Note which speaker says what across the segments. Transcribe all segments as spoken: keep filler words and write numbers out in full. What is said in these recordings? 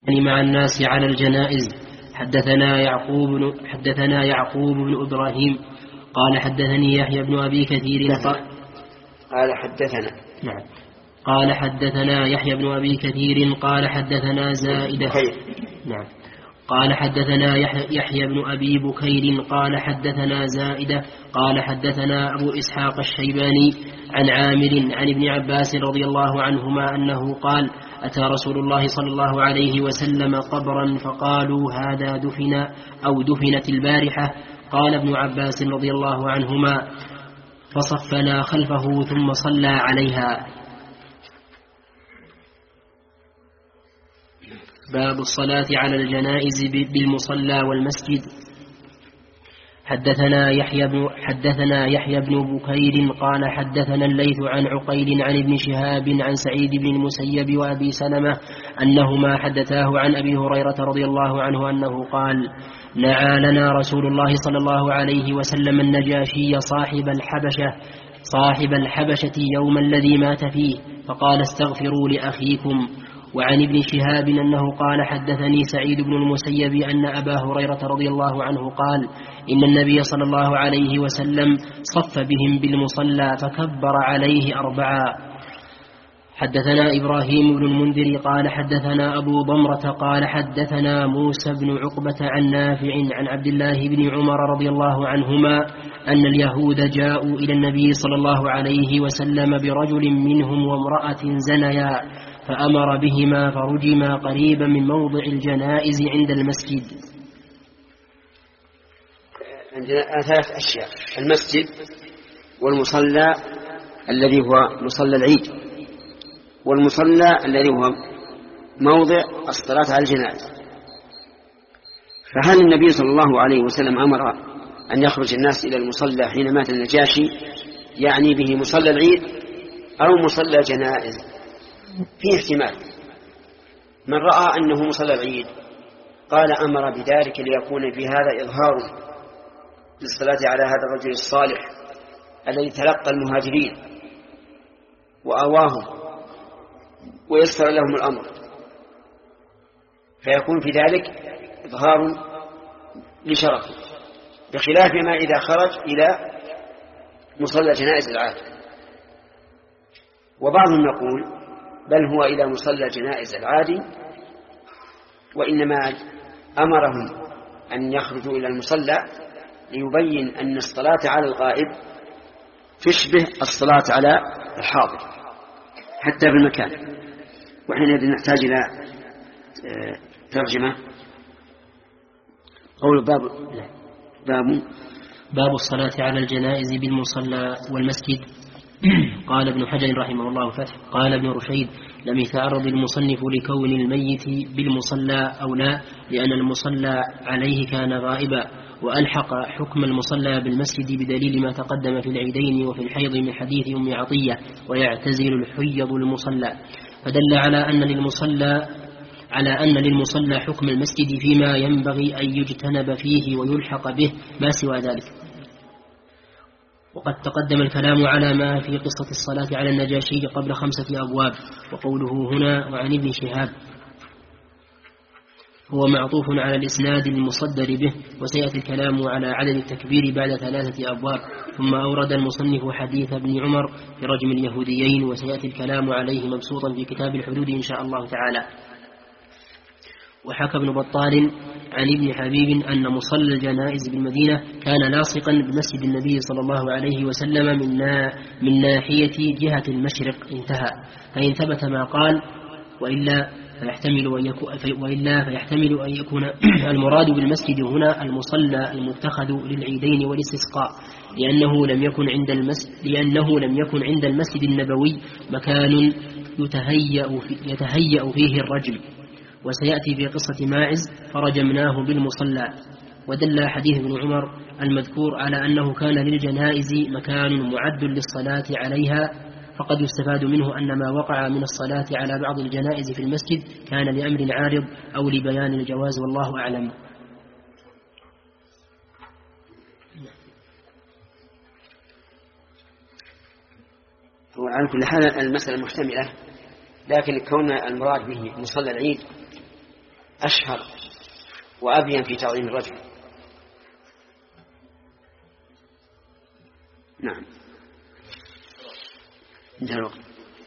Speaker 1: مع الناس على الجنائز. حدثنا يعقوب بن حدثنا يعقوب بن إبراهيم قال حدثني يحيى بن أبي كثير
Speaker 2: قال حدثنا
Speaker 1: نعم قال حدثنا يحيى بن أبي كثير قال حدثنا زائدة نعم قال حدثنا يحيى بن أبي بكير قال حدثنا زائدة قال حدثنا أبو إسحاق الشيباني عن عامر عن ابن عباس رضي الله عنهما أنه قال أتى رسول الله صلى الله عليه وسلم قبرا فقالوا هذا دفن أو دفنت البارحة. قال ابن عباس رضي الله عنهما فصفنا خلفه ثم صلى عليها. باب الصلاة على الجنائز بالمصلى والمسجد. حدثنا يحيى بن حدثنا يحيى بن بكير قال حدثنا الليث عن عقيل عن ابن شهاب عن سعيد بن المسيب وأبي سلمة أنهما حدثاه عن أبي هريرة رضي الله عنه أنه قال نعى لنا رسول الله صلى الله عليه وسلم النجاشي صاحب الحبشة صاحب الحبشة يوم الذي مات فيه فقال استغفروا لأخيكم. وعن ابن شهاب أنه قال حدثني سعيد بن المسيب أن أبا هريرة رضي الله عنه قال إن النبي صلى الله عليه وسلم صف بهم بالمصلى فكبر عليه أربعا. حدثنا إبراهيم بن المنذر قال حدثنا أبو ضمرة قال حدثنا موسى بن عقبة عن نافع عن عبد الله بن عمر رضي الله عنهما أن اليهود جاءوا إلى النبي صلى الله عليه وسلم برجل منهم وامرأة زنيا فأمر بهما فرجما قريبا من موضع الجنائز عند المسجد.
Speaker 2: عندنا ثلاث أشياء: المسجد والمصلى الذي هو مصلى العيد والمصلى الذي هو موضع الصلاة على الجنائز. فهل النبي صلى الله عليه وسلم أمر أن يخرج الناس إلى المصلى حين مات النجاشي يعني به مصلى العيد أو مصلى جنائز؟ في احتمال. من رأى أنه مصلى العيد قال أمر بذلك ليكون في هذا إظهار للصلاة على هذا الرجل الصالح الذي تلقى المهاجرين وآواهم ويسر لهم الأمر، فيكون في ذلك إظهار لشرفه، بخلاف ما إذا خرج إلى مصلى جنائز العادة. وبعضهم يقول بل هو إلى مصلى جنائز العادي، وإنما أمرهم أن يخرجوا إلى المصلى ليبين أن الصلاة على الغائب تشبه الصلاة على الحاضر حتى في المكان. وحينئذ نحتاج إلى ترجمة. قول باب باب
Speaker 1: باب الصلاة على الجنائز بالمصلى والمسجد. قال ابن حجر رحمه الله فتح قال ابن رشيد لم يتعرض المصنف لكون الميت بالمصلى أو لا، لأن المصلى عليه كان غائبا، وألحق حكم المصلى بالمسجد بدليل ما تقدم في العيدين وفي الحيض من حديث أم عطية ويعتزل الحيض المصلى، فدل على أن للمصلى على أن للمصلى حكم المسجد فيما ينبغي أن يجتنب فيه ويلحق به ما سوى ذلك. وقد تقدم الكلام على ما في قصة الصلاة على النجاشي قبل خمسة أبواب، وقوله هنا وعن ابن شهاب هو معطوف على الإسناد المصدر به، وسيأتي الكلام على عدد التكبير بعد ثلاثة أبواب. ثم أورد المصنف حديث ابن عمر في رجم اليهوديين، وسيأتي الكلام عليه مبسوطا في كتاب الحدود إن شاء الله تعالى. وحكى ابن بطال عن ابن حبيب أن مصلى الجنائز بالمدينة كان لاصقا بمسجد النبي صلى الله عليه وسلم من, من ناحية جهة المشرق، انتهى. فإن ثبت ما قال وإلا فيحتمل أن يكون, وإلا فيحتمل أن يكون المراد بالمسجد هنا المصلى المتخذ للعيدين والاستسقاء، لأنه لم يكن عند المسجد لأنه لم يكن عند المسجد النبوي مكان يتهيأ, في يتهيأ فيه الرجل. وسيأتي في قصة ماعز فرجمناه بالمصلى. ودل حديث ابن عمر المذكور على أنه كان للجنائز مكان معد للصلاة عليها، فقد يستفاد منه أن ما وقع من الصلاة على بعض الجنائز في المسجد كان لأمر عارض أو لبيان الجواز، والله أعلم.
Speaker 2: وعلى كل حال المسألة محتملة، لكن كون المراد به مصلى العيد أشهر وأبين في تعظيم الرجل. نعم. انتهى الوقت.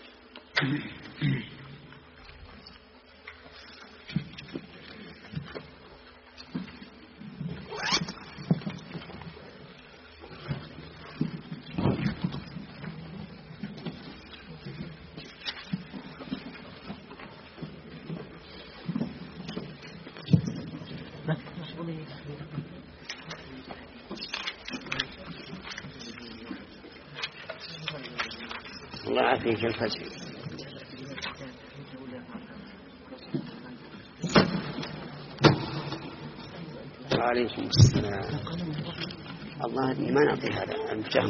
Speaker 2: الله يعافيك الفجر. وعليكم السلام. الله ما نعطي هذا المجامع.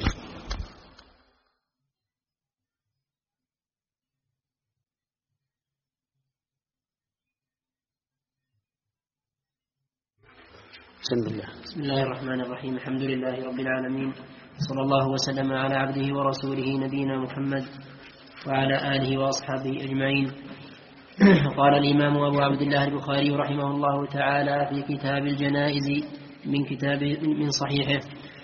Speaker 2: بسم الله.
Speaker 1: بسم الله الرحمن الرحيم. الحمد لله رب العالمين، صلى الله وسلم على عبده ورسوله نبينا محمد وعلى آله وأصحابه أجمعين. قال الإمام أبو عبد الله البخاري رحمه الله تعالى في كتاب الجنائز من كتاب من صحيحه: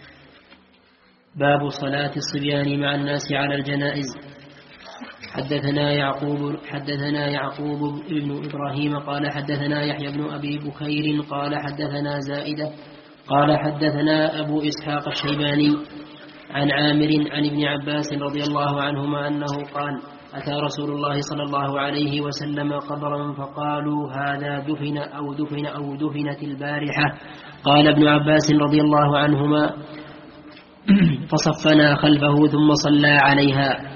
Speaker 1: باب صلاة الصبيان مع الناس على الجنائز. حدثنا يعقوب حدثنا يعقوب بن إبراهيم قال حدثنا يحيى بن أبي بكير قال حدثنا زائدة قال حدثنا أبو إسحاق الشيباني عن عامر عن ابن عباس رضي الله عنهما أنه قال: أتى رسول الله صلى الله عليه وسلم قبرا فقالوا: هذا دفن أو دفن أو دفنت البارحة. قال ابن عباس رضي الله عنهما: فصفنا خلفه ثم صلى عليها.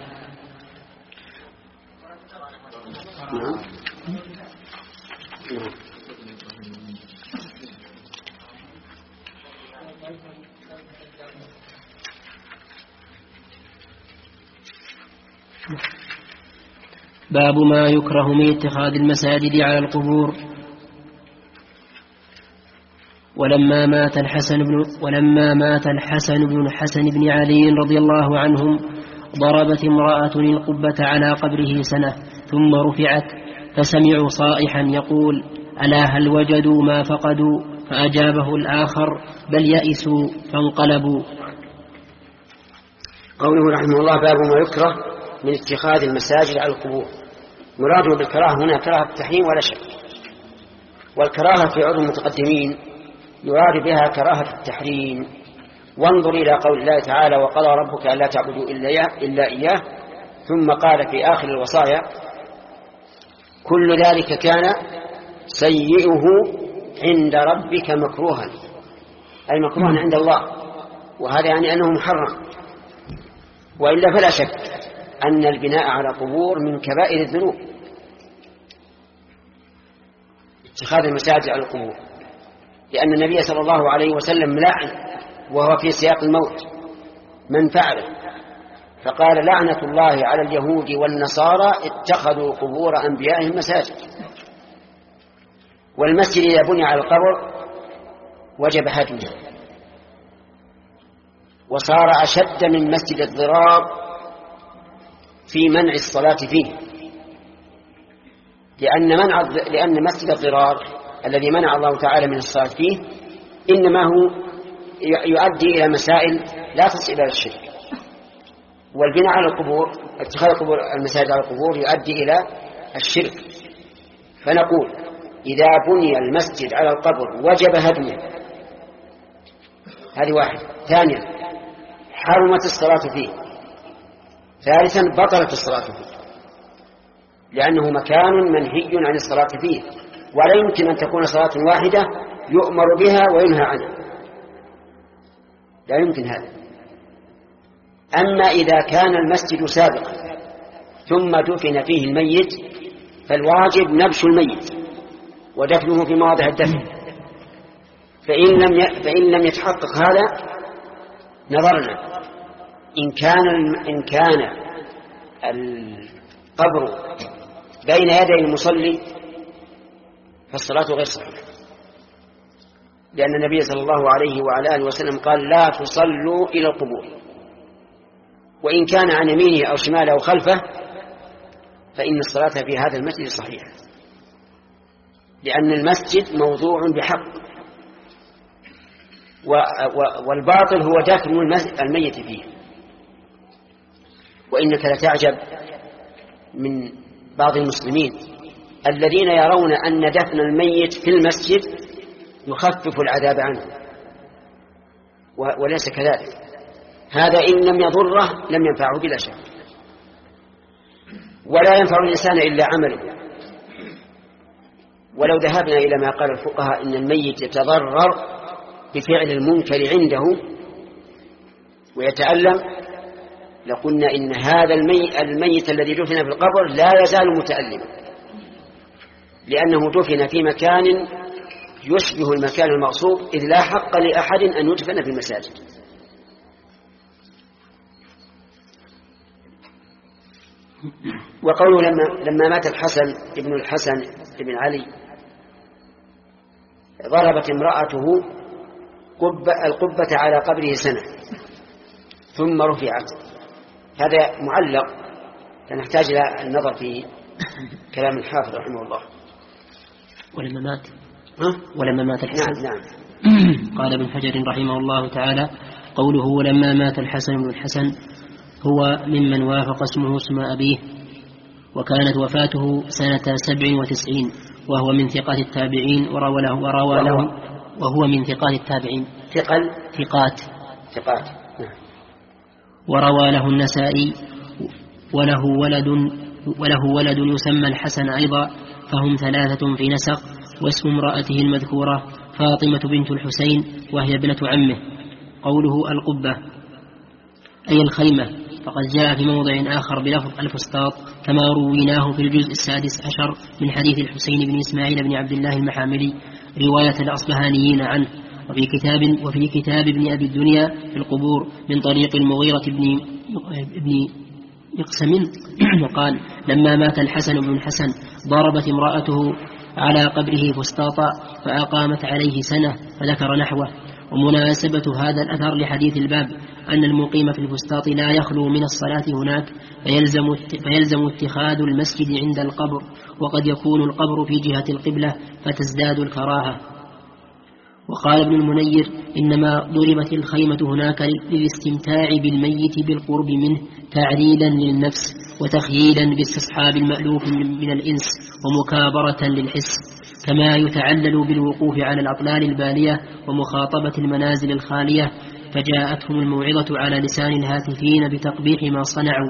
Speaker 1: باب ما يكره من اتخاذ المساجد على القبور. ولما مات الحسن بن ولما مات الحسن بن الحسن بن علي رضي الله عنهم ضربت امرأة القبة على قبره سنة ثم رفعت، فسمعوا صائحا يقول: ألا هل وجدوا ما فقدوا؟ فأجابه الآخر: بل يئسوا فانقلبوا.
Speaker 2: قوله رحمه الله: باب ما يكره من اتخاذ المساجد على القبور. مراده بالكراهة هنا كراهة التحريم ولا شك، والكراهة في عرف المتقدمين يراد بها كراهة التحريم. وانظر إلى قول الله تعالى: وقضى ربك ألا تعبدوا إلا إياه، ثم قال في آخر الوصايا: كل ذلك كان سيئه عند ربك مكروها، أي مكروها عند الله، وهذا يعني أنه محرم. وإلا فلا شك أن البناء على قبور من كبائر الذنوب، اتخاذ المساجد على القبور، لأن النبي صلى الله عليه وسلم لعن وهو في سياق الموت من فعله، فقال: لعنة الله على اليهود والنصارى اتخذوا قبور أنبيائهم مساجد. والمسجد إذا بني على القبر وجب هدمه، وصار أشد من مسجد الضرار في منع الصلاة فيه، لأن منع لأن مسجد الضرار الذي منع الله تعالى من الصلاة فيه إنما هو يؤدي إلى مسائل لا تصل إلى الشرك، والبناء على القبور، اتخاذ القبور المساجد على القبور يؤدي إلى الشرك. فنقول: إذا بني المسجد على القبر وجب هدمه، هذه واحد. ثانيا: حرمت الصلاة فيه. ثالثا: بطلت الصلاة فيه، لأنه مكان منهي عن الصلاة فيه، ولا يمكن أن تكون صلاة واحدة يؤمر بها وينهى عنها، لا يمكن هذا. أما إذا كان المسجد سابقا ثم دفن فيه الميت فالواجب نبش الميت ودفنه في مواضع الدفن، فإن لم فإن لم يتحقق هذا نظرنا إن كان إن كان القبر بين يدي المصلي فالصلاة غير صحيحة، لأن النبي صلى الله عليه وعلى آله وسلم قال: لا تصلوا إلى القبور، وإن كان عن يمينه أو شماله أو خلفه فإن الصلاة في هذا المسجد صحيحة. لأن المسجد موضوع بحق، والباطل هو دفن الميت فيه. وإنك لتعجب من بعض المسلمين الذين يرون أن دفن الميت في المسجد يخفف العذاب عنه، وليس كذلك. هذا إن لم يضره لم ينفعه بلا شك، ولا ينفع الإنسان إلا عمله. ولو ذهبنا إلى ما قال الفقهاء إن الميت يتضرر بفعل المنكر عنده ويتألم، لقلنا إن هذا الميت, الميت الذي دفن في القبر لا يزال متألما، لأنه دفن في مكان يشبه المكان المغصوب، إذ لا حق لأحد أن يدفن في المساجد. وقوله لما, لما مات الحسن ابن الحسن ابن علي ضربت امرأته قبة القبة على قبره سنة ثم رفعت، هذا معلق فنحتاج إلى النظر في كلام الحافظ رحمه الله.
Speaker 1: ولما مات ولما مات الحسن
Speaker 2: نعم نعم.
Speaker 1: قال ابن حجر رحمه الله تعالى قوله ولما مات الحسن بن الحسن هو ممن وافق اسمه اسم أبيه، وكانت وفاته سنة سبع وتسعين، وهو من ثقات التابعين وروى له وروى له وهو من ثقات التابعين
Speaker 2: ثقل
Speaker 1: ثقات
Speaker 2: ثقات
Speaker 1: وروى له النسائي وله ولد وله ولد يسمى الحسن أيضا، فهم ثلاثة في نسق، واسم امرأته المذكورة فاطمة بنت الحسين وهي ابنة عمه. قوله القبة أي الخيمة، فقد جاء في موضع آخر بلفظ الفسطاط كما رويناه في الجزء السادس عشر من حديث الحسين بن إسماعيل بن عبد الله المحاملي رواية الأصبهانيين عنه، وفي كتاب وفي كتاب ابن أبي الدنيا في القبور من طريق المغيرة بن ابن مقسم وقال لما مات الحسن بن الحسن ضربت امرأته على قبره فسطاطا فأقامت عليه سنة، فذكر نحوه. ومناسبة هذا الأثر لحديث الباب أن المقيم في الفسطاط لا يخلو من الصلاة هناك، فيلزم, فيلزم اتخاذ المسجد عند القبر، وقد يكون القبر في جهة القبلة فتزداد الكراهة. وقال ابن المنير إنما ضربت الخيمة هناك للاستمتاع بالميت بالقرب منه تعليلا للنفس وتخييلا باستصحاب المألوف من الإنس ومكابرة للحس، كما يتعلل بالوقوف على الأطلال البالية ومخاطبة المنازل الخالية. فجاءتهم الموعظة على لسان الهاتفين بتقبيح ما صنعوا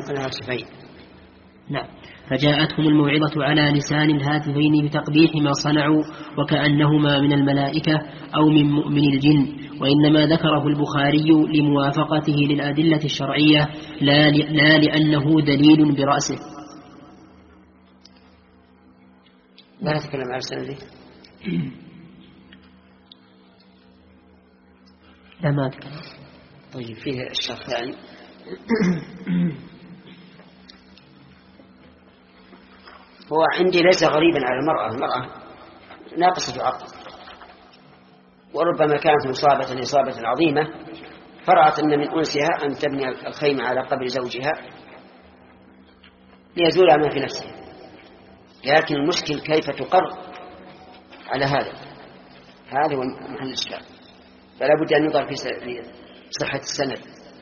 Speaker 1: نعم فجاءتهم الموعظة على لسان الهاتفين بتقبيح ما صنعوا، وكأنهما من الملائكة أو من مؤمن الجن، وإنما ذكره البخاري لموافقته للأدلة الشرعية لا, لا لأنه دليل برأسه.
Speaker 2: لا تتكلم على السنة دي.
Speaker 1: لا ما أتكلم.
Speaker 2: طيب فيه الشرح ثاني. هو عندي ليس غريبا على المرأة، المرأة ناقصة عقل، وربما كانت مصابة إصابة عظيمة فرأت أن من أنسها أن تبني الخيمة على قبر زوجها ليزول ما في نفسها، لكن المشكل كيف تقر على هذا، هذا هو محل الإشكال. فلا بد أن ينظر في صحة السند.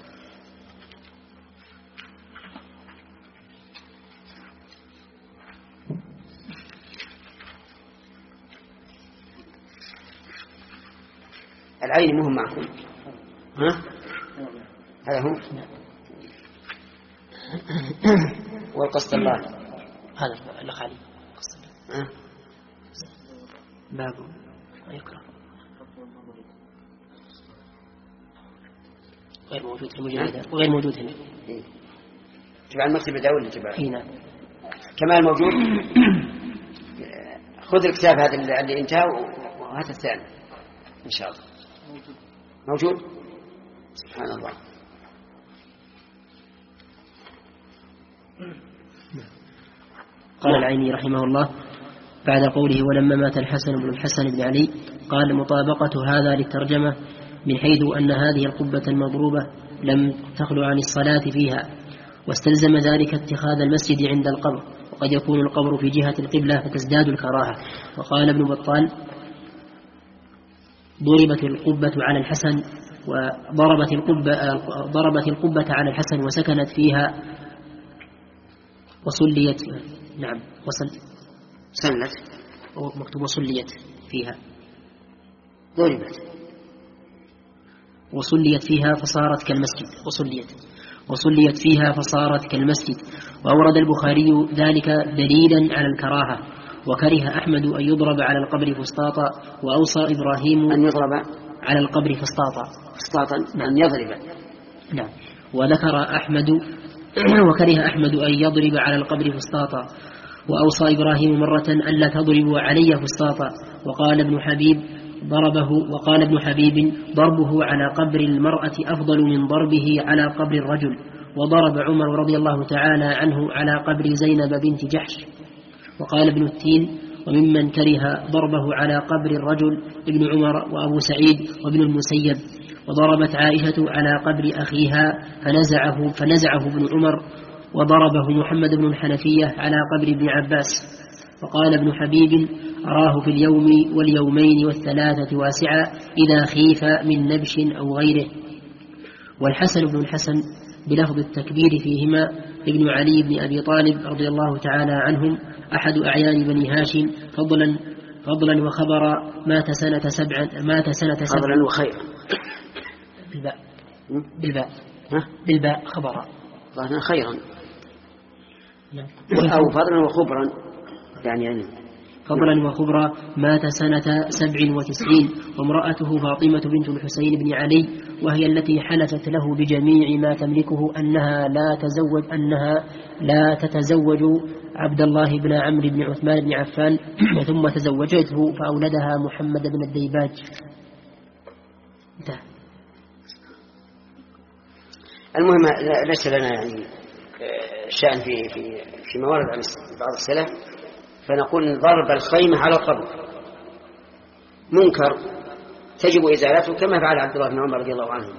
Speaker 2: العين مهم معكم، ها؟ هذا هو والقصد الله
Speaker 1: هذا الأخ علي
Speaker 2: ها؟
Speaker 1: باب يقرأ غير موجود في المجلد وغير موجود هنا.
Speaker 2: تبع المكتب الدولي تبع
Speaker 1: هنا
Speaker 2: كمان موجود. خذ الكتاب هذا اللي انتهى وهذا الثاني إن شاء الله موجود. سبحان الله.
Speaker 1: قال العيني رحمه الله بعد قوله ولما مات الحسن بن الحسن بن علي قال مطابقة هذا للترجمة من حيث أن هذه القبة المضروبة لم تخلو عن الصلاة فيها، واستلزم ذلك اتخاذ المسجد عند القبر، وقد يكون القبر في جهة القبلة فتزداد الكراهة. وقال ابن بطال: ضربت القبة على الحسن وضربت القبة, ضربت القبة على الحسن وسكنت فيها وصليت. نعم وصل
Speaker 2: سلت
Speaker 1: مكتوب وصليت فيها
Speaker 2: ضربت
Speaker 1: وصليت فيها فصارت كالمسجد وصليت وصليت فيها فصارت كالمسجد. وأورد البخاري ذلك دليلا على الكراهة. وكره أحمد أن يضرب على القبر فسطاطا. وأوصى إبراهيم
Speaker 2: أن يضرب
Speaker 1: على القبر فسطاطا
Speaker 2: فسطاطا أن يضرب.
Speaker 1: نعم. وذكر أحمد وكره أحمد أن يضرب على القبر فسطاطا. وأوصى إبراهيم مرة أن لا تضربوا علي فسطاطا. وقال ابن حبيب ضربه وقال ابن حبيب ضربه على قبر المرأة أفضل من ضربه على قبر الرجل. وضرب عمر رضي الله تعالى عنه على قبر زينب بنت جحش. وقال ابن التين: وممن كره ضربه على قبر الرجل ابن عمر وأبو سعيد وابن المسيب. وضربت عائشة على قبر أخيها فنزعه, فنزعه ابن عمر. وضربه محمد بن الحنفية على قبر ابن عباس. وقال ابن حبيب: أراه في اليوم واليومين والثلاثة واسعة إذا خيف من نبش أو غيره. والحسن بن الحسن بلفظ التكبير فيهما ابن علي بن أبي طالب رضي الله تعالى عنهم أحد أعيان بني هاشم فضلا فضلا وخبرا مات سنة سبع مات سنة سبع
Speaker 2: فضلا وخيرا
Speaker 1: بالباء بالباء بالباء خبرا
Speaker 2: فضلا خيرا أو فضلا وخبرا يعني, يعني
Speaker 1: فضلا وخبرا مات سنة سبع وتسعين. وامرأته فاطمة بنت الحسين بن علي وهي التي حلفت له بجميع ما تملكه أنها لا تزوج أنها لا تتزوج عبد الله بن عمرو بن عثمان بن عفان ثم تزوجته فأولدها محمد بن الديباج. انتهى.
Speaker 2: المهم ليس لنا يعني شأن في في في موارد عن بعض السلف، فنقول ضرب الخيمة على القبر منكر تجب إزالته كما فعل عبد الله بن عمر رضي الله عنه.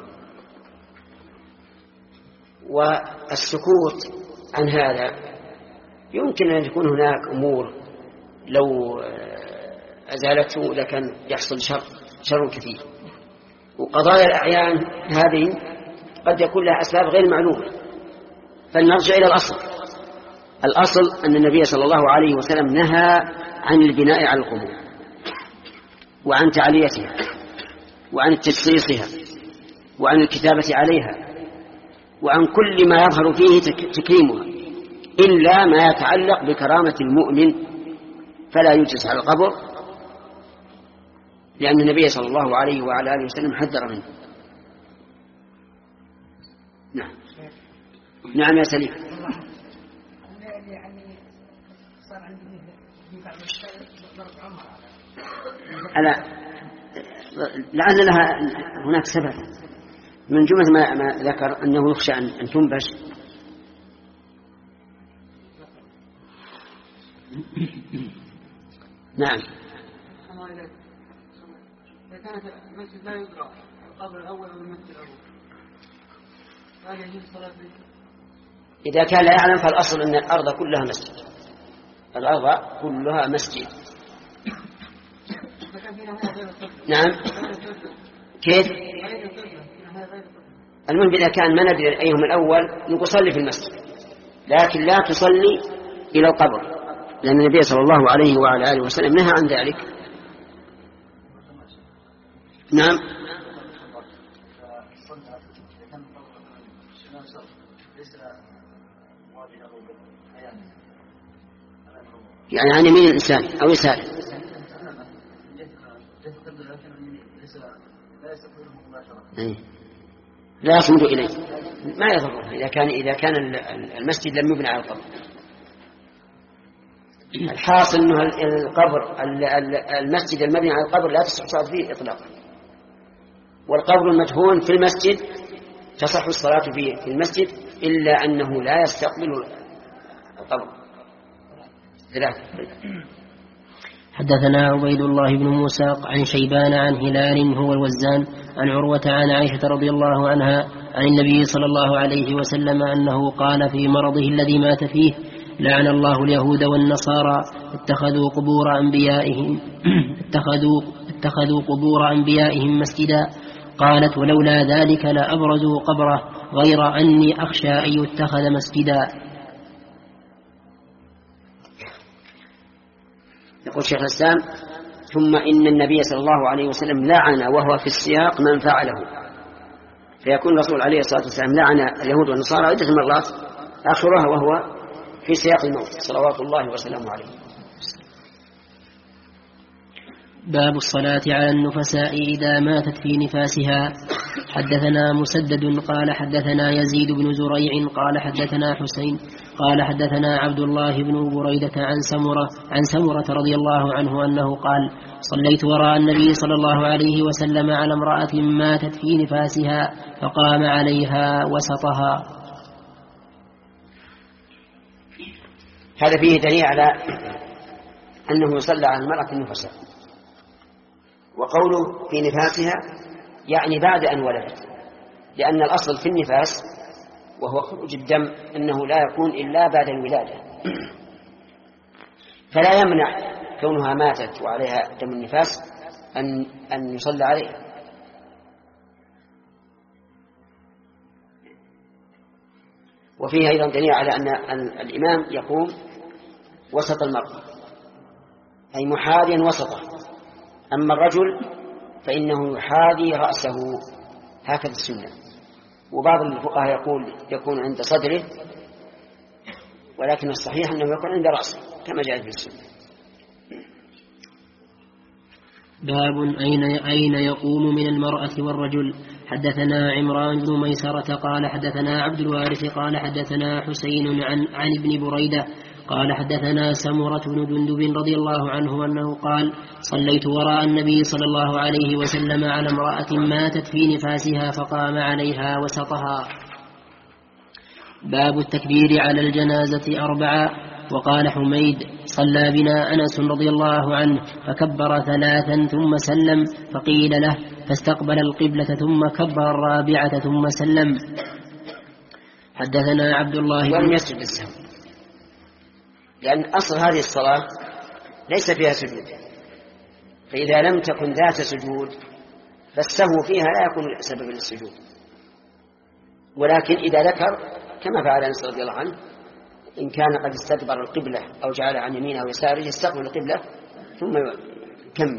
Speaker 2: والسكوت عن هذا يمكن أن يكون هناك أمور لو أزالته لكن يحصل شر شر كثير. وقضايا الأعيان هذه قد يكون لها أسباب غير معلومة، فلنرجع إلى الأصل. الأصل أن النبي صلى الله عليه وسلم نهى عن البناء على القبور وعن تعليتها وعن تجصيصها وعن الكتابة عليها وعن كل ما يظهر فيه تكريمها إلا ما يتعلق بكرامة المؤمن فلا يجلس على القبر، لأن النبي صلى الله عليه وعلى آله وسلم حذر منه. نعم نعم يا سليم. ألا لعل لها هناك سبب من جملة ما, ما ذكر أنه يخشى أن, أن تنبش. نعم.
Speaker 3: إذا كانت المسجد لا يدرى القبر الأول أو المسجد الأول هل يجوز الصلاة فيه؟
Speaker 2: إذا كان لا يعلم فالأصل أن الأرض كلها مسجد، الأرض كلها مسجد. نعم كيف؟ المهم إذا كان ما ندري أيهم الأول نقول صلي في المسجد، لكن لا تصلي إلى القبر، لأن النبي صلى الله عليه وعلى آله وسلم نهى عن ذلك. نعم. يعني عن يمين الإنسان أو يساره لا يصمد إليه ما يضره إذا كان إذا كان المسجد لم يبنى على القبر. الحاصل أنه القبر المسجد المبني على القبر لا تصح الصلاة فيه إطلاقا، والقبر المدفون في المسجد تصح الصلاة فيه في المسجد إلا أنه لا يستقبل القبر. ثلاثة.
Speaker 1: حدثنا عبيد الله بن موسى عن شيبان عن هلال هو الوزان عن عروة عن عائشة رضي الله عنها عن النبي صلى الله عليه وسلم أنه قال في مرضه الذي مات فيه: لعن الله اليهود والنصارى اتخذوا قبور أنبيائهم اتخذوا, اتخذوا قبور أنبيائهم مسجدا. قالت ولولا ذلك لأبرزوا قبره غير أني أخشى أن يتخذ مسجدا.
Speaker 2: يقول شيخ الإسلام ثم إن النبي صلى الله عليه وسلم لعن وهو في السياق من فعله، فيكون الرسول عليه الصلاة والسلام لعن اليهود والنصارى عدة مرات آخرها وهو في سياق الموت صلوات الله وسلامه عليه.
Speaker 1: باب الصلاة على النفساء إذا ماتت في نفاسها. حدثنا مسدد قال حدثنا يزيد بن زريع قال حدثنا حسين قال حدثنا عبد الله بن بريدة عن سمرة عن سمرة رضي الله عنه أنه قال صليت وراء النبي صلى الله عليه وسلم على امرأة ماتت في نفاسها فقام عليها وسطها.
Speaker 2: هذا فيه دليل على أنه يصلى على المرأة النفساء، وقوله في نفاسها يعني بعد أن ولدت، لأن الأصل في النفاس وهو خروج الدم أنه لا يكون إلا بعد الولادة، فلا يمنع كونها ماتت وعليها دم النفاس أن, أن يصلى عليها. وفيه أيضا دليل على أن الإمام يقوم وسط المرأة أي محاذيا وسطه، أما الرجل فإنه يحاذي رأسه هكذا السنة، وبعض الفقهاء يقول يكون عند صدره، ولكن الصحيح أنه يكون عند رأسه كما جاء في السنة.
Speaker 1: باب أين أين يقوم من المرأة والرجل. حدثنا عمران بن ميسرة قال حدثنا عبد الوارث قال حدثنا حسين عن عن ابن بريدة قال حدثنا سمرة بن جندب رضي الله عنه أنه قال صليت وراء النبي صلى الله عليه وسلم على امرأة ماتت في نفاسها فقام عليها وسطها. باب التكبير على الجنازة أربعة. وقال حميد صلى بنا أنس رضي الله عنه فكبر ثلاثا ثم سلم فقيل له فاستقبل القبلة ثم كبر الرابعة ثم سلم. حدثنا عبد الله
Speaker 2: ولم يسجد السهو، لأن أصل هذه الصلاة ليس فيها سجود، فإذا لم تكن ذات سجود فالسهو فيها لا يكون سببا للسجود. ولكن إذا ذكر كما فعل أنس رضي الله عنه إن كان قد استدبر القبلة أو جعل عن يمينه ويساره يستقبل القبلة ثم يكمل.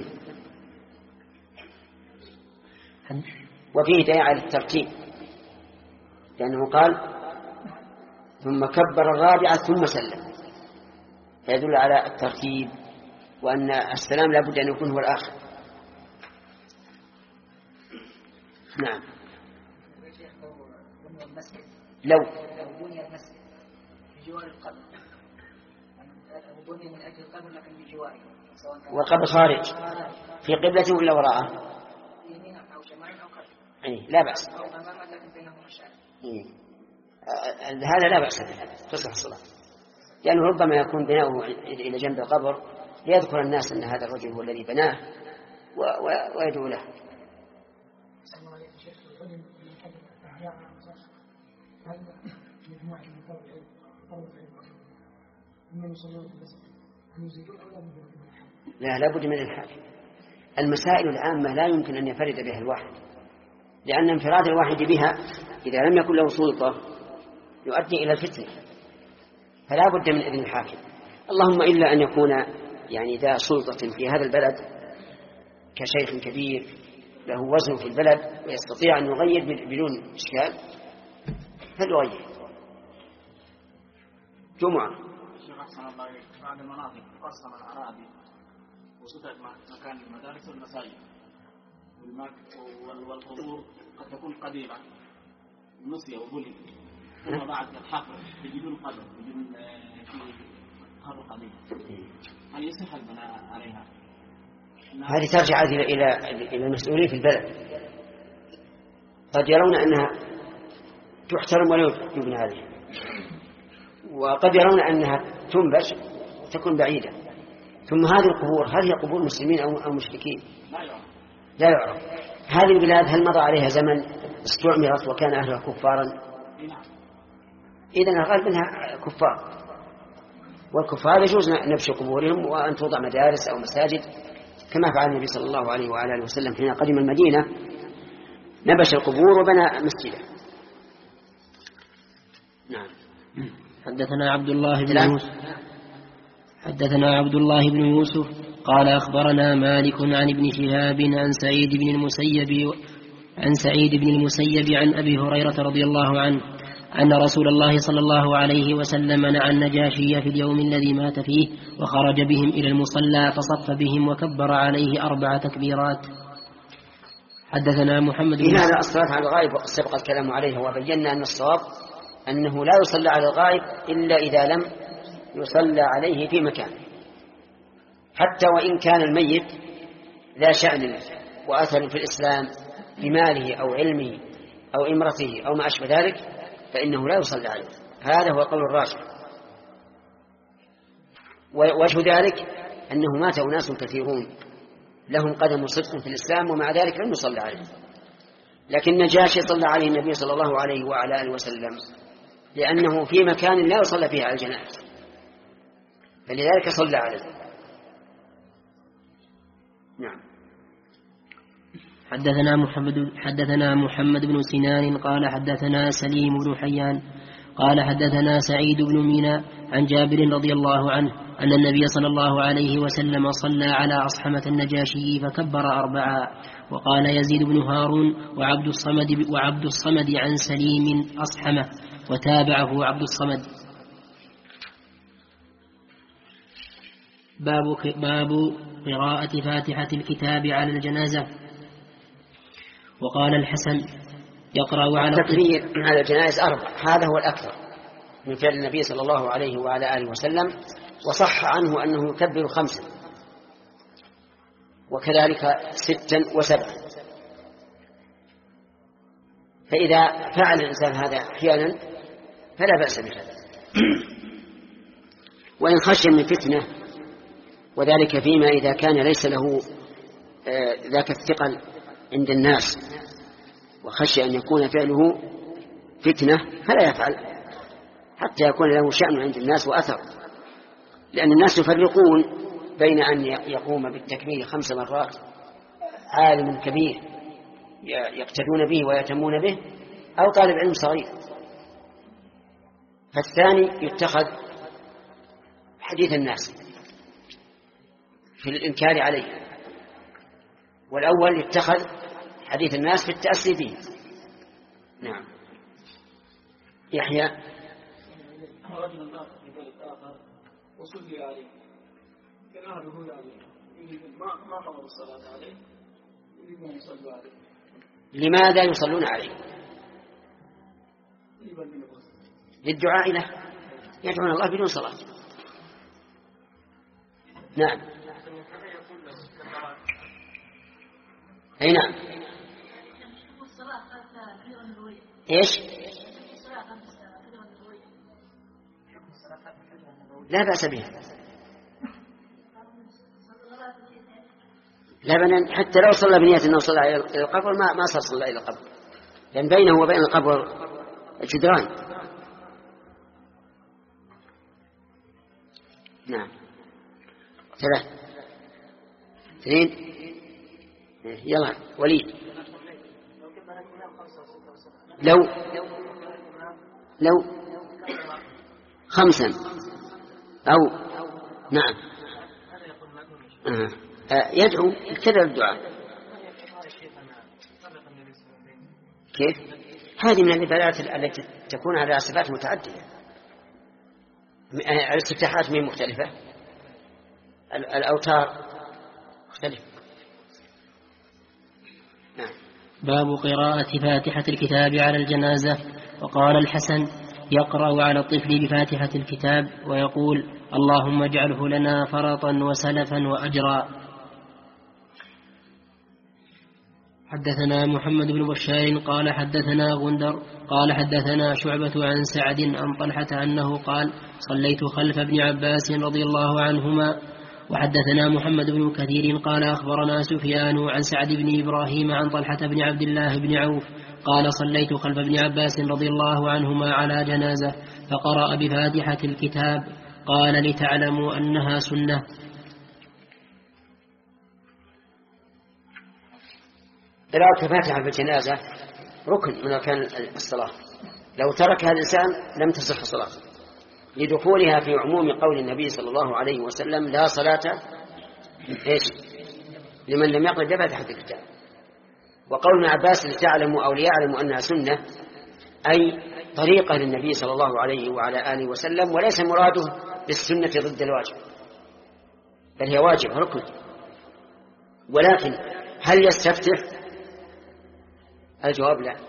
Speaker 2: وفيه دليل على الترتيب، لأنه قال ثم كبر الرابعة ثم سلم، فيدل على الترتيب وأن السلام لا بد أن يكون هو الآخر. نعم. لو
Speaker 3: بني المسجد بجوار القبر، بني من أجل القبر لكن بجواره،
Speaker 2: والقبر خارج في قبلته ولا وراءه؟
Speaker 3: يمينا أو شمال أو خلف.
Speaker 2: إيه لا بأس.
Speaker 3: أو أمام لكن بينهم مشاعر.
Speaker 2: إيه. هذا لا بأس به، تصح الصلاة، لأنه ربما يكون بناؤه إلى جنب القبر ليذكر الناس أن هذا الرجل هو الذي بناه ويدعو له. لا لا بد من الحاكم. المسائل العامة لا يمكن أن ينفرد بها الواحد، لأن انفراد الواحد بها إذا لم يكن له سلطة يؤدي إلى الفتنة، فلا بد من إذن الحاكم. اللهم إلا أن يكون يعني ذا سلطة في هذا البلد كشيخ كبير له وزن في البلد ويستطيع أن يغير بدون إشكال فليغير. جمعة
Speaker 4: بعد المناطق قصر الأراضي وصفت مكان المدارس والمساجد والقبور قد تكون قديمة نسي وبلي، ثم بعد الحفر يجدون قبر يجدون قبر قديم، هل يصح البناء عليها؟
Speaker 2: هذه ترجع إلى إلى إلى المسؤولين في البلد، قد يرون أنها تحترم ولا يبنى عليها، وقد يرون أنها تنبش تكون بعيدة. ثم هذه القبور هل هي قبور مسلمين أو مشركين؟ لا يعرف. هذه البلاد هل مضى عليها زمن استعمرت وكان أهلها كفارا؟ إذن الغالب منها كفار، والكفار يجوز نبش قبورهم وأن توضع مدارس أو مساجد كما فعل النبي صلى الله عليه وعلى آله وسلم حين قدم المدينة، نبش القبور وبنى مسجدا. نعم.
Speaker 1: حدثنا عبد الله بن يوسف حدثنا عبد الله بن يوسف قال أخبرنا مالك عن ابن شهاب عن سعيد بن المسيب عن سعيد بن المسيب عن أبي هريرة رضي الله عنه أن رسول الله صلى الله عليه وسلم نعى النجاشي في اليوم الذي مات فيه وخرج بهم إلى المصلى فصف بهم وكبر عليه أربع تكبيرات. حدثنا محمد بن
Speaker 2: هذا الصلاة على الغائب وقد سبق الكلام عليه، وبينا أن الصواب أنه لا يصلى على الغائب إلا إذا لم يصلى عليه في مكان، حتى وإن كان الميت ذا شأن وأثر في الإسلام بماله أو علمه أو إمرته أو ما أشبه ذلك فإنه لا يصلى عليه. هذا هو قول الراجح. ووجه ذلك أنه مات أناس كثيرون لهم قدم صدق في الإسلام ومع ذلك لم يصلى عليه، لكن نجاشي صلى عليه النبي صلى الله عليه وعلى آله وسلم لأنه في مكان لا يصلى فيه على الجنائز فلذلك صلى عليه. نعم.
Speaker 1: حدثنا محمد حدثنا محمد بن سنان قال حدثنا سليم بن حيان قال حدثنا سعيد بن مينا عن جابر رضي الله عنه أن النبي صلى الله عليه وسلم صلى على أصحمة النجاشي فكبر أربعا. وقال يزيد بن هارون وعبد الصمد وعبد الصمد عن سليم أصحمة وتابعه عبد الصمد. باب باب قراءة فاتحة الكتاب على الجنازة. وقال الحسن يقرأ على
Speaker 2: التكبير على الجنائز أربع، هذا هو الأكثر من فعل النبي صلى الله عليه وعلى آله وسلم، وصح عنه أنه يكبر خمسا وكذلك ستا وسبعا. فإذا فعل الإنسان هذا أحيانا فلا بأس بهذا. وإن خشي من فتنة، وذلك فيما إذا كان ليس له ذاك الثقل عند الناس وخشي أن يكون فعله فتنة فلا يفعل حتى يكون له شأن عند الناس وأثر، لأن الناس يفرقون بين أن يقوم بالتكبير خمس مرات عالم كبير يقتدون به ويتمون به أو طالب علم صغير، فالثاني يتخذ حديث الناس في الإنكار عليه، والأول يتخذ حديث الناس في التأسي به. نعم. يحيى
Speaker 3: رجل آخر في بلد آخر وصلي عليه كان أهله عليه ما ما حضر الصلاة عليه يريدون أن يصلوا عليه.
Speaker 2: لماذا يصلون عليه؟ للدعاء له، يدعون الله بدون صلاة. نعم. أي نعم. إيش؟ لا بأس بها، لا بأس حتى لو صلى بنية أنه صلى إلى القبر ما ما صار صلى إلى القبر، لأن بينه وبين القبر جدران. نعم. ثلاث اثنين. يلا وليد. لو لو خمسا أو نعم آه. آه. يدعو كذا الدعاء. كيف؟ هذه من العبادات التي تكون على صفات متعددة، الاستفتاحات من مختلفة، الأوتار مختلفة. نعم.
Speaker 1: باب قراءة فاتحة الكتاب على الجنازة. وقال الحسن يقرأ على الطفل بفاتحة الكتاب ويقول اللهم اجعله لنا فرطا وسلفا وأجرا. حدثنا محمد بن بشار قال حدثنا غندر قال حدثنا شعبة عن سعد عن طلحة أنه قال صليت خلف ابن عباس رضي الله عنهما. وحدثنا محمد بن كثير قال أخبرنا سفيان عن سعد بن إبراهيم عن طلحة بن عبد الله بن عوف قال صليت خلف ابن عباس رضي الله عنهما على جنازة فقرأ بفاتحة الكتاب قال لتعلموا أنها سنة.
Speaker 2: قراءة الفاتحة في الجنازة ركن من أركان الصلاة، لو تركها الإنسان لم تصح صلاته، لدخولها في عموم قول النبي صلى الله عليه وسلم لا صلاة إيش لمن لم يقرأ بفاتحة الكتاب. وقول ابن عباس لتعلموا أو ليعلموا أنها سنة أي طريقة للنبي صلى الله عليه وعلى آله وسلم، وليس مراده بالسنة ضد الواجب، بل هي واجب ركن. ولكن هل يستفتح؟ الجواب لا.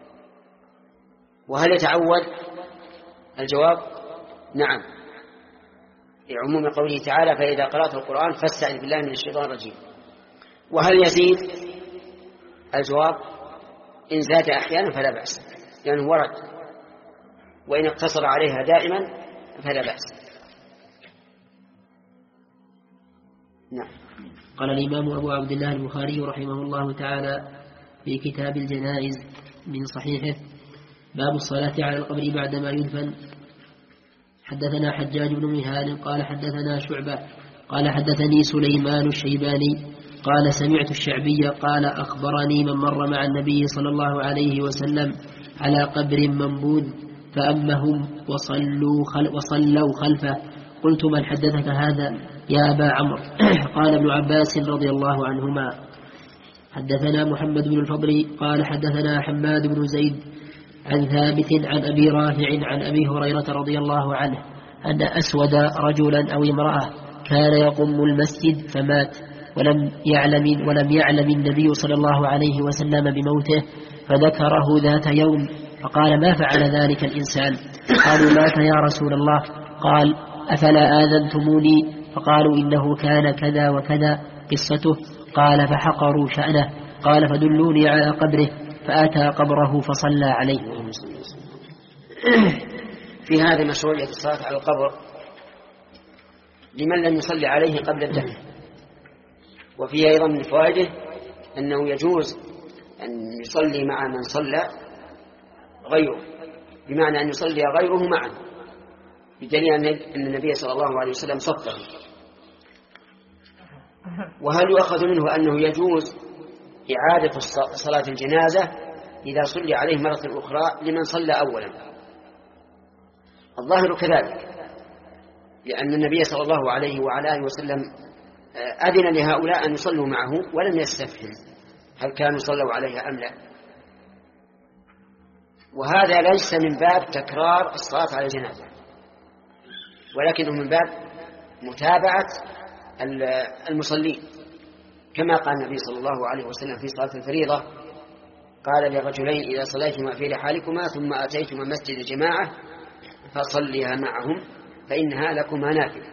Speaker 2: وهل يتعود؟ الجواب نعم، لعموم قوله تعالى فإذا قرأت القرآن فاستعذ بالله من الشيطان الرجيم. وهل يزيد؟ الجواب إن زاد أحيانا فلا بأس، لأنه يعني ورد، وإن اقتصر عليها دائما فلا بأس. نعم.
Speaker 1: قال الإمام أبو عبد الله البخاري رحمه الله تعالى في كتاب الجنائز من صحيحه باب الصلاة على القبر بعدما يدفن. حدثنا حجاج بن مهال قال حدثنا شعبة قال حدثني سليمان الشيباني قال سمعت الشعبي قال أخبرني من مر مع النبي صلى الله عليه وسلم على قبر منبوذ فأمهم وصلوا, خل وصلوا خلفه. قلت من حدثك هذا يا أبا عمرو؟ قال ابن عباس رضي الله عنهما. حدثنا محمد بن الفضل قال حدثنا حماد بن زيد عن ثابت عن أبي رافع عن أبي هريرة رضي الله عنه أن أسود رجلا أو امرأة كان يقم المسجد فمات ولم يعلم, ولم يعلم النبي صلى الله عليه وسلم بموته، فذكره ذات يوم فقال ما فعل ذلك الإنسان؟ قالوا مات يا رسول الله. قال أفلا آذنتموني؟ فقالوا إنه كان كذا وكذا قصته. قال فحقروا شأنه. قال فدلوني على قبره، فأتى قبره فصلى عليه.
Speaker 2: في هذا مشروعية الصلاة على القبر لمن لم يصلي عليه قبل الدفن. وفيه أيضا من فوائده أنه يجوز أن يصلي مع من صلى غيره، بمعنى أن يصلي غيره معه، بدليل أن النبي صلى الله عليه وسلم صفه. وهل يؤخذ منه أنه يجوز إعادة صلاة الجنازة إذا صلي عليه مرة أخرى لمن صلى أولا؟ الظاهر كذلك، لأن النبي صلى الله عليه وعلى آله وسلم أذن لهؤلاء أن يصلوا معه ولم يستفهم هل كانوا صلوا عليها أم لا. وهذا ليس من باب تكرار الصلاة على الجنازة، ولكنه من باب متابعة المصلين، كما قال النبي صلى الله عليه وسلم في صلاة الفريضة قال لرجلين إذا صليتما في رحالكما ثم أتيتما مسجد جماعة فصليها معهم فإنها لكما نافلة.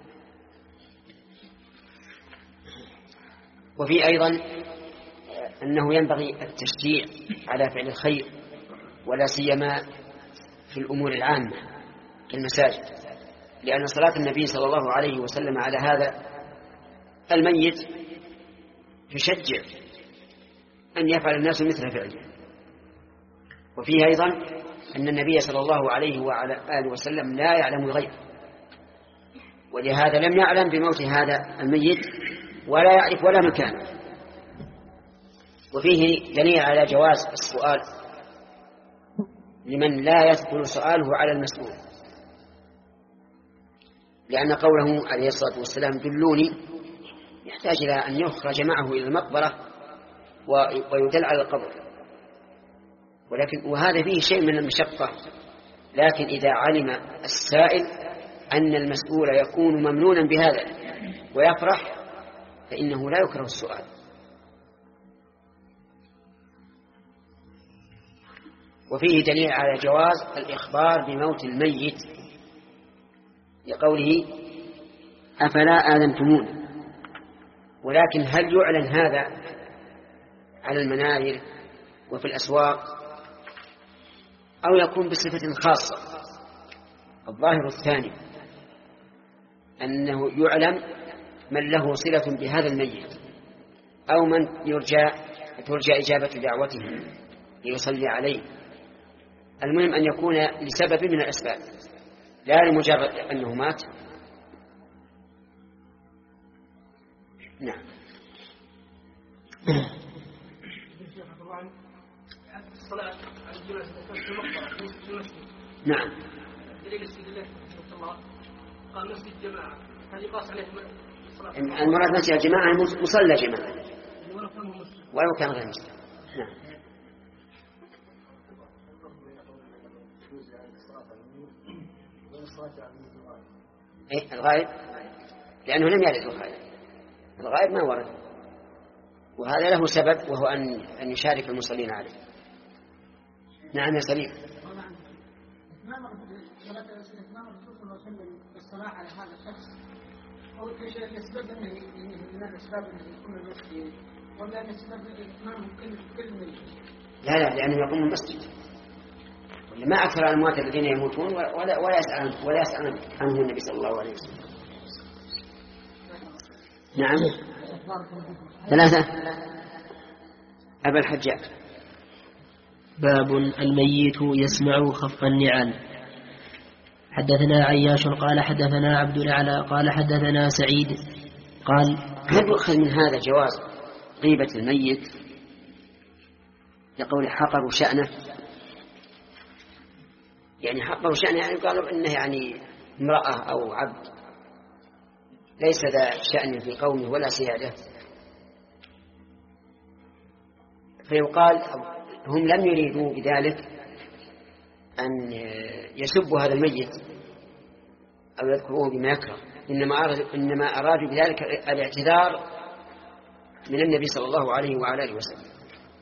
Speaker 2: وفي أيضا أنه ينبغي التشجيع على فعل الخير، ولا سيما في الأمور العامة كالمساجد، لأن صلاة النبي صلى الله عليه وسلم على هذا الميت تشجع أن يفعل الناس مثل فعله. وفيه أيضا أن النبي صلى الله عليه وعلى آله وسلم لا يعلم الغيب، ولهذا لم يعلم بموت هذا الميت ولا يعرف ولا مكانه. وفيه دليل على جواز السؤال لمن لا يثقل سؤاله على المسؤول، لأن قوله عليه الصلاة والسلام دلوني يحتاج إلى أن يخرج معه إلى المقبرة ويدل على القبر، ولكن وهذا فيه شيء من المشقة. لكن إذا علم السائل أن المسؤول يكون ممنونا بهذا ويفرح فإنه لا يكره السؤال. وفيه دليل على جواز الإخبار بموت الميت لقوله أفلا آذنتمون. ولكن هل يعلن هذا على المنابر وفي الأسواق أو يكون بصفة خاصة؟ الظاهر الثاني، أنه يعلم من له صلة بهذا الميت أو من يرجى ترجى إجابة دعوته ليصلي عليه. المهم أن يكون لسبب من الأسباب، لا لمجرد أنه مات نعم.
Speaker 3: الصلاة على الجنازة في المقبرة في المسجد.
Speaker 2: نعم.
Speaker 3: دليل الاستدلال الله قال مسجد جماعة هذه قاس عليه الصلاة.
Speaker 2: المراد مسجد الجماعة مصلى جماعة ولو كان غير مسلم. نعم. إيه الغائب لأنه لم يرد الغائب. الغائب ما ورد وهذا له سبب وهو أن أن يشارك المصلين عليه. نعم يا سليم.
Speaker 5: ما مرد صلاة الرسول ما مرد صلى الله عليه وسلم الصلاة على هذا الشخص أو كشيء يسبب أنه من الأسباب أنه يكون المسجد ولا أن يسبب الإمام كل كل من
Speaker 2: لا لا لأنه يقوم المسجد ما أكثر الأموات الذين يموتون ولا ولا يسأل ولا يسأل عنه النبي صلى الله عليه وسلم. نعم. ثلاثة. أبا الحجاج.
Speaker 1: باب الميت يسمع خف النعال. حدثنا عياش قال حدثنا عبد الأعلى قال حدثنا سعيد قال
Speaker 2: هل يؤخذ من هذا جواز غيبة الميت لقول حقر شأنه؟ يعني حقر شأنه يعني قالوا إنه يعني امرأة أو عبد ليس ذا شأن في قومه ولا سيادة، فيقال هم لم يريدوا بذلك أن يسبوا هذا الميت أو يذكروه بما يكره، إنما أرادوا, إنما أرادوا بذلك الاعتذار من النبي صلى الله عليه وعلى آله وسلم.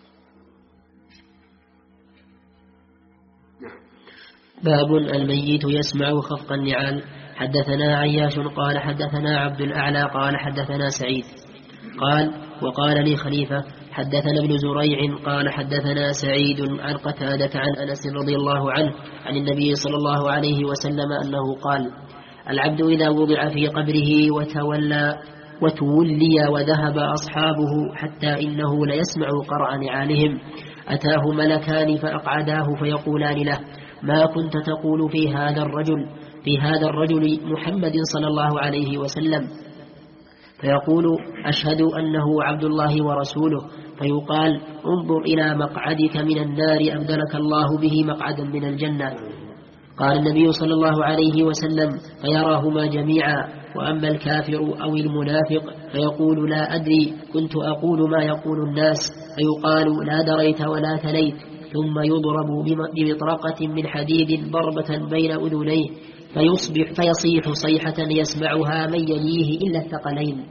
Speaker 1: باب الميت يسمع خفق النعال. حدثنا عياش قال حدثنا عبد الأعلى قال حدثنا سعيد قال وقال لي خليفة حدثنا ابن زريع قال حدثنا سعيد عن قتادة عن أنس رضي الله عنه عن النبي صلى الله عليه وسلم أنه قال العبد إذا وضع في قبره وتولى وتولي وذهب أصحابه حتى إنه ليسمع قرع نعالهم أتاه ملكان فأقعداه فيقولان له ما كنت تقول في هذا الرجل في هذا الرجل محمد صلى الله عليه وسلم؟ فيقول أشهد أنه عبد الله ورسوله. فيقال انظر إلى مقعدك من النار أبدلك الله به مقعدا من الجنة. قال النبي صلى الله عليه وسلم فيراهما جميعا. وأما الكافر أو المنافق فيقول لا أدري كنت أقول ما يقول الناس. فيقال لا دريت ولا تليت. ثم يضرب بمطرقة من حديد ضربة بين أذنيه فيصبح فيصيح صيحة يسمعها من يليه إلا الثقلين.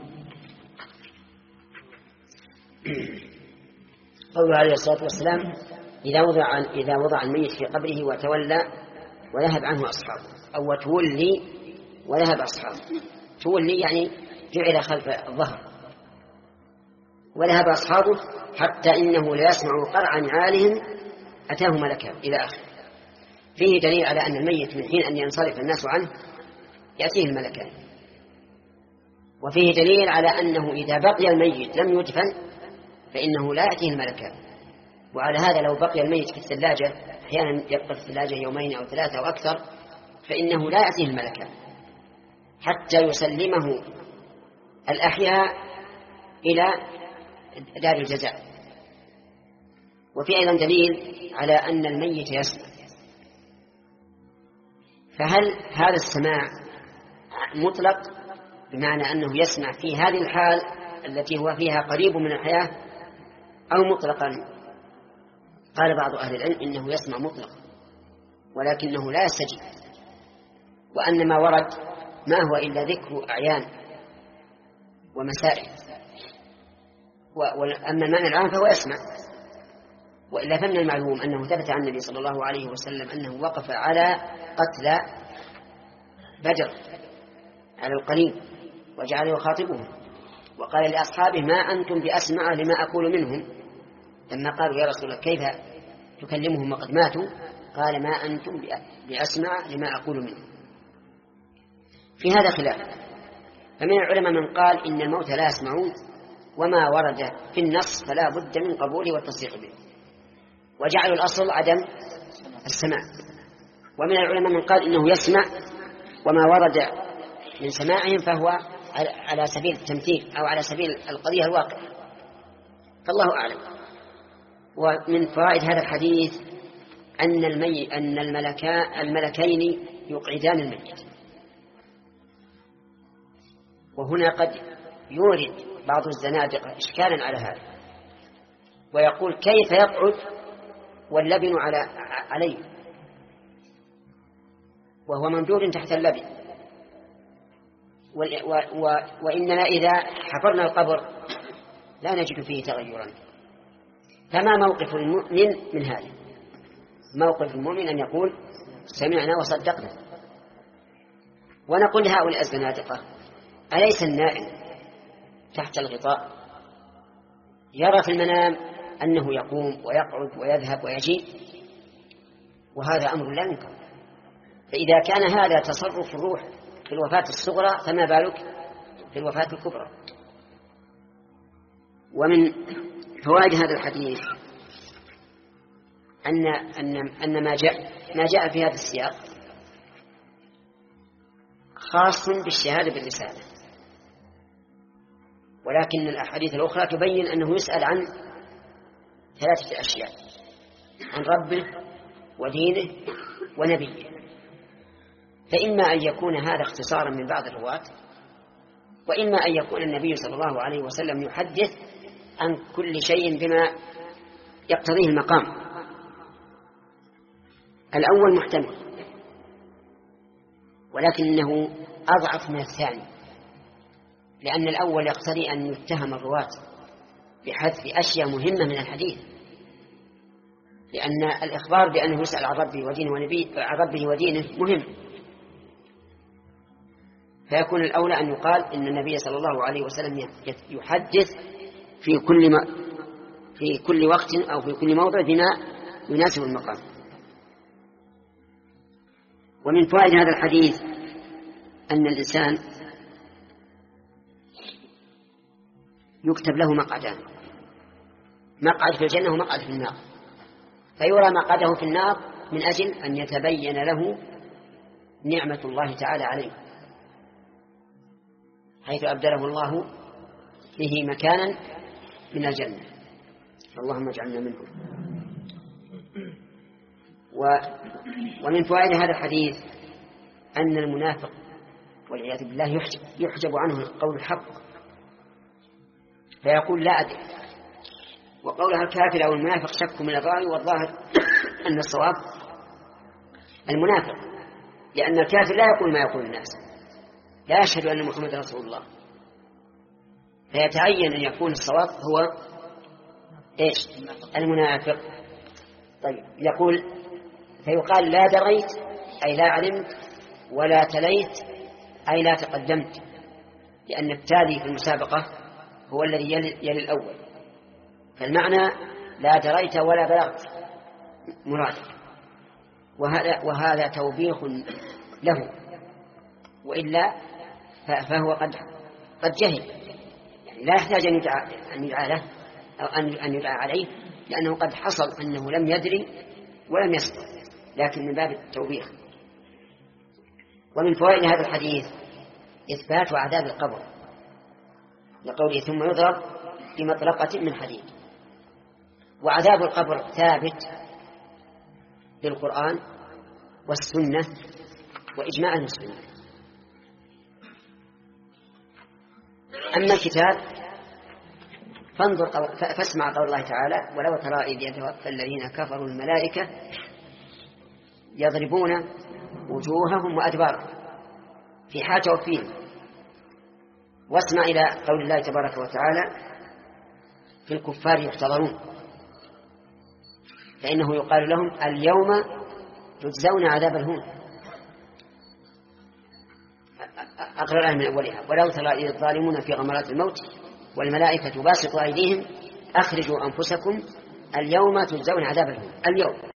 Speaker 2: قوله عليه الصلاة والسلام إذا وضع, إذا وضع الميت في قبره وتولى وذهب عنه أصحابه أو تولي وذهب أصحابه. تولي يعني جعل خلف الظهر وذهب أصحابه حتى إنه لا يسمع قرع نعالهم أتاه ملكان إلى آخر. فيه دليل على أن الميت من حين أن ينصرف الناس عنه يأتيه الملكان، وفيه دليل على أنه إذا بقي الميت لم يدفن فإنه لا يأتيه الملكان. وعلى هذا لو بقي الميت في الثلاجة أحيانا يبقى في الثلاجة يومين أو ثلاثة أو أكثر فإنه لا يأتيه الملكان حتى يسلمه الأحياء إلى دار الجزاء. وفي أيضا دليل على أن الميت يسمع. فهل هذا السماع مطلق بمعنى أنه يسمع في هذه الحال التي هو فيها قريب من الحياة أو مطلقا؟ قال بعض أهل العلم إنه يسمع مطلقا ولكنه لا يستجيب، وأن ما ورد ما هو إلا ذكر أعيان ومسائل، وأما المعنى العام فهو يسمع. وإلا فمن المعلوم أنه ثبت عن النبي صلى الله عليه وسلم أنه وقف على قتل بدر على القليل وجعل يخاطبهم وقال لأصحابه ما أنتم بأسمع لما أقول منهم. لما قالوا يا رسول الله كيف تكلمهم وقد ماتوا؟ قال ما أنتم بأسمع لما أقول منهم. في هذا خلاف، فمن العلماء من قال إن الموت لا يسمعون وما ورد في النص فلا بد من قبوله والتصديق به، وجعلوا الأصل عدم السماع. ومن العلماء من قال إنه يسمع وما ورد من سماعهم فهو على سبيل التمثيل أو على سبيل القضية الواقع، فالله أعلم. ومن فوائد هذا الحديث أن المي أن الملكا الملكين يقعدان الميت. وهنا قد يورد بعض الزنادقة إشكالا على هذا، ويقول كيف يقعد واللبن على عليه وهو ممدود تحت اللبن، وإننا إذا حفرنا القبر لا نجد فيه تغيرا. فما موقف المؤمن من هذا؟ موقف المؤمن أن يقول سمعنا وصدقنا. ونقول لهؤلاء الزنادقة أليس النائم تحت الغطاء يرى في المنام أنه يقوم ويقعد ويذهب ويجيء؟ وهذا أمر لا ينكر. فإذا كان هذا تصرف الروح في الوفاة الصغرى فما بالك في الوفاة الكبرى. ومن فوائد هذا الحديث أن أن أن ما جاء ما جاء في هذا السياق خاص بالشهادة بالرسالة، ولكن الأحاديث الأخرى تبين أنه يسأل عن ثلاثة أشياء: عن ربه ودينه ونبيه. فإما أن يكون هذا اختصارا من بعض الرواة، وإما أن يكون النبي صلى الله عليه وسلم يحدث عن كل شيء بما يقتضيه المقام. الأول محتمل، ولكنه أضعف من الثاني، لأن الأول يقتضي أن يتهم الرواة بحذف أشياء مهمة من الحديث، لأن الإخبار بأنه يسأل عن ربه ودينه ونبيه عن ربه ودينه مهم. فيكون الأولى أن يقال إن النبي صلى الله عليه وسلم يحدث في كل ما في كل وقت أو في كل موضع بما يناسب المقام. ومن فوائد هذا الحديث أن الإنسان يكتب له مقعدان: مقعد في الجنة ومقعد في النار. فيرى مقعده في النار من أجل أن يتبين له نعمة الله تعالى عليه، حيث أبدله الله فيه مكانا من الجنة، اللهم اجعلنا منهم. ومن فوائد هذا الحديث أن المنافق والعياذ بالله يحجب, يحجب عنه قول الحق، فيقول لا أدري. وقولها الكافر أو المنافق شك من الراوي، والظاهر أن الصواب المنافق، لأن الكافر لا يقول ما يقول الناس، لا يشهد أن محمد رسول الله، فيتعين أن يكون الصواب هو إيش؟ المنافق. طيب، يقول فيقال لا دريت أي لا علمت، ولا تليت أي لا تقدمت، لأن التالي في المسابقة هو الذي يلي, يلي الأول. فالمعنى لا دريت ولا بلغت مرادك، وهذا, وهذا توبيخ له، وإلا فهو قد قد جهل، يعني لا يحتاج أن يدعى, أن يدعى له أو أن يدعى عليه، لأنه قد حصل أنه لم يدري ولم يسبق، لكن من باب التوبيخ. ومن فوائد هذا الحديث إثبات عذاب القبر، لقوله ثم يضرب بمطرقة من حديد. وعذاب القبر ثابت بالقرآن والسنة وإجماع المسلمين. أما الكتاب فانظر فاسمع قول الله تعالى: ولو ترى إذ يتوفى الذين كفروا الملائكة يضربون وجوههم وأدبارهم في حال توفيهم. واسمع إلى قول الله تبارك وتعالى: في الكفار يحتضرون، فإنه يقال لهم اليوم تجزون عذاب الهون. أقرأ الآية من أولها: ولو ترى إذ الظالمون في غمرات الموت والملائكة باسطوا أيديهم أخرجوا أنفسكم اليوم تجزون عذاب الهون. اليوم